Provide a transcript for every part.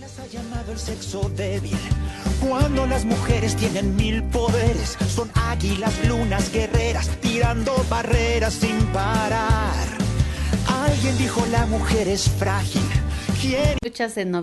Las ha llamado el sexo débil. Cuando las mujeres tienen 1000 poderes, son águilas, lunas, guerreras, tirando barreras sin parar. Alguien dijo la mujer es frágil. ¿Quién? Escuchas en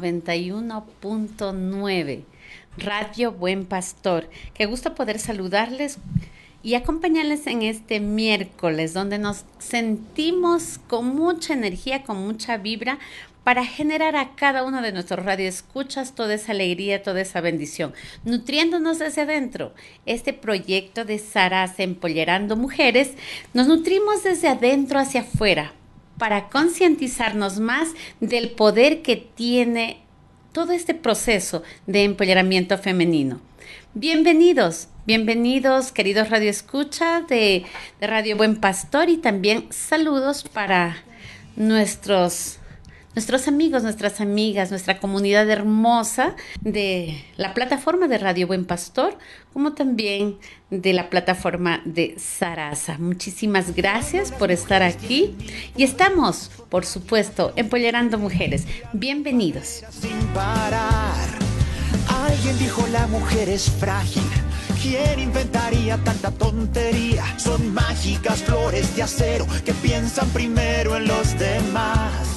91.9 Radio Buen Pastor. Qué gusto poder saludarles y acompañarles en este miércoles donde nos sentimos con mucha energía, con mucha vibra para generar a cada uno de nuestros radioescuchas toda esa alegría, toda esa bendición, nutriéndonos desde adentro. Este proyecto de Sarasa Empoderando Mujeres, nos nutrimos desde adentro hacia afuera para concientizarnos más del poder que tiene todo este proceso de empoderamiento femenino. Bienvenidos, queridos radioescuchas de Radio Buen Pastor, y también saludos para nuestros amigos, nuestras amigas, nuestra comunidad hermosa de la plataforma de Radio Buen Pastor, como también de la plataforma de Sarasa. Muchísimas gracias por estar aquí y estamos, por supuesto, empoderando mujeres. Bienvenidos. Sin parar. Alguien dijo la mujer es frágil. ¿Quién inventaría tanta tontería? Son mágicas flores de acero que piensan primero en los demás.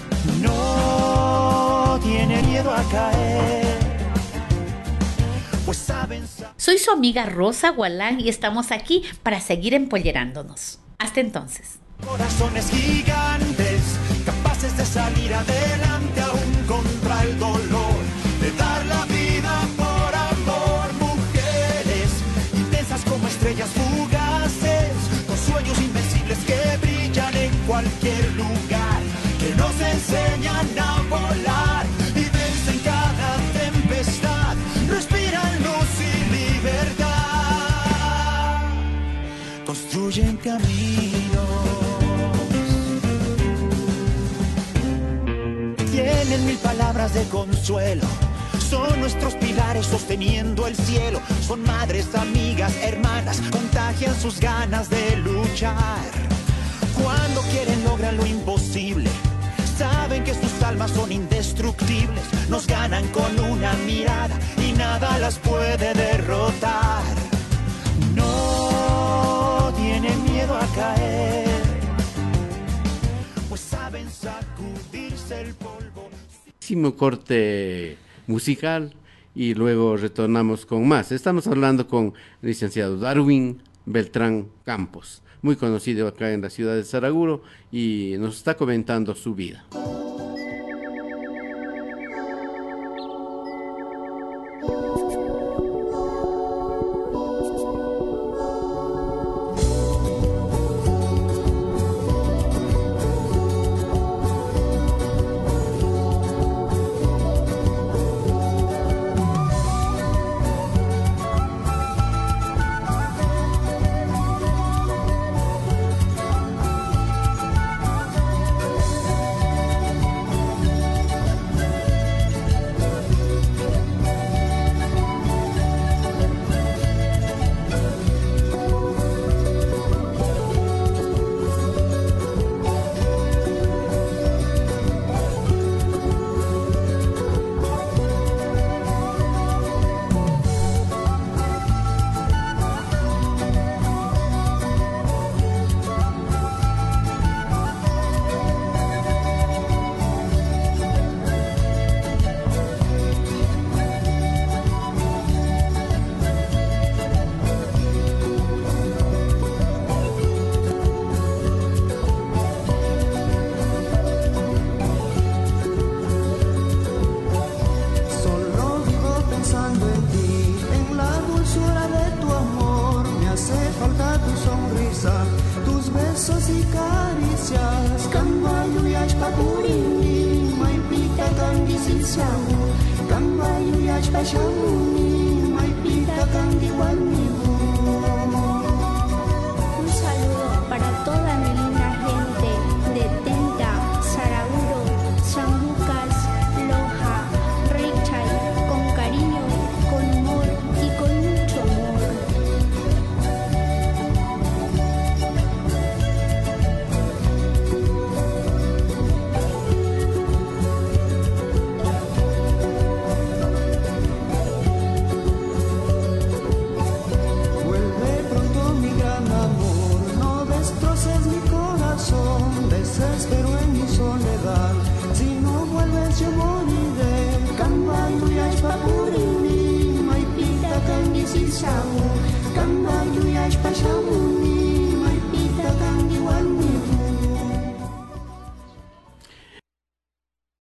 No tiene miedo a caer, pues saben. Soy su amiga Rosa Gualán y estamos aquí para seguir empoderándonos. Hasta entonces. Corazones gigantes, capaces de salir adelante aún contra el dolor, de dar la vida por amor. Mujeres intensas como estrellas fugaces, con sueños invencibles que brillan en cualquier lugar, que nos enseñan a volar y vencen cada tempestad, respiran luz y libertad, construyen caminos, tienen 1000 palabras de consuelo, son nuestros pilares sosteniendo el cielo, son madres, amigas, hermanas, contagian sus ganas de luchar. Cuando quieren logran lo imposible, saben que sus almas son indestructibles, nos ganan con una mirada y nada las puede derrotar. No tienen miedo a caer, pues saben sacudirse el polvo. Hicimos corte musical y luego retornamos con más. Estamos hablando con el licenciado Darwin Beltrán Campos, muy conocido acá en la ciudad de Saraguro, y nos está comentando su vida. Un saludo para toda mi linda gente de Tenta, Saraguro, San Lucas, Loja, Richard, con cariño, con humor y con mucho amor. sisa mu, gamba duyas pasamu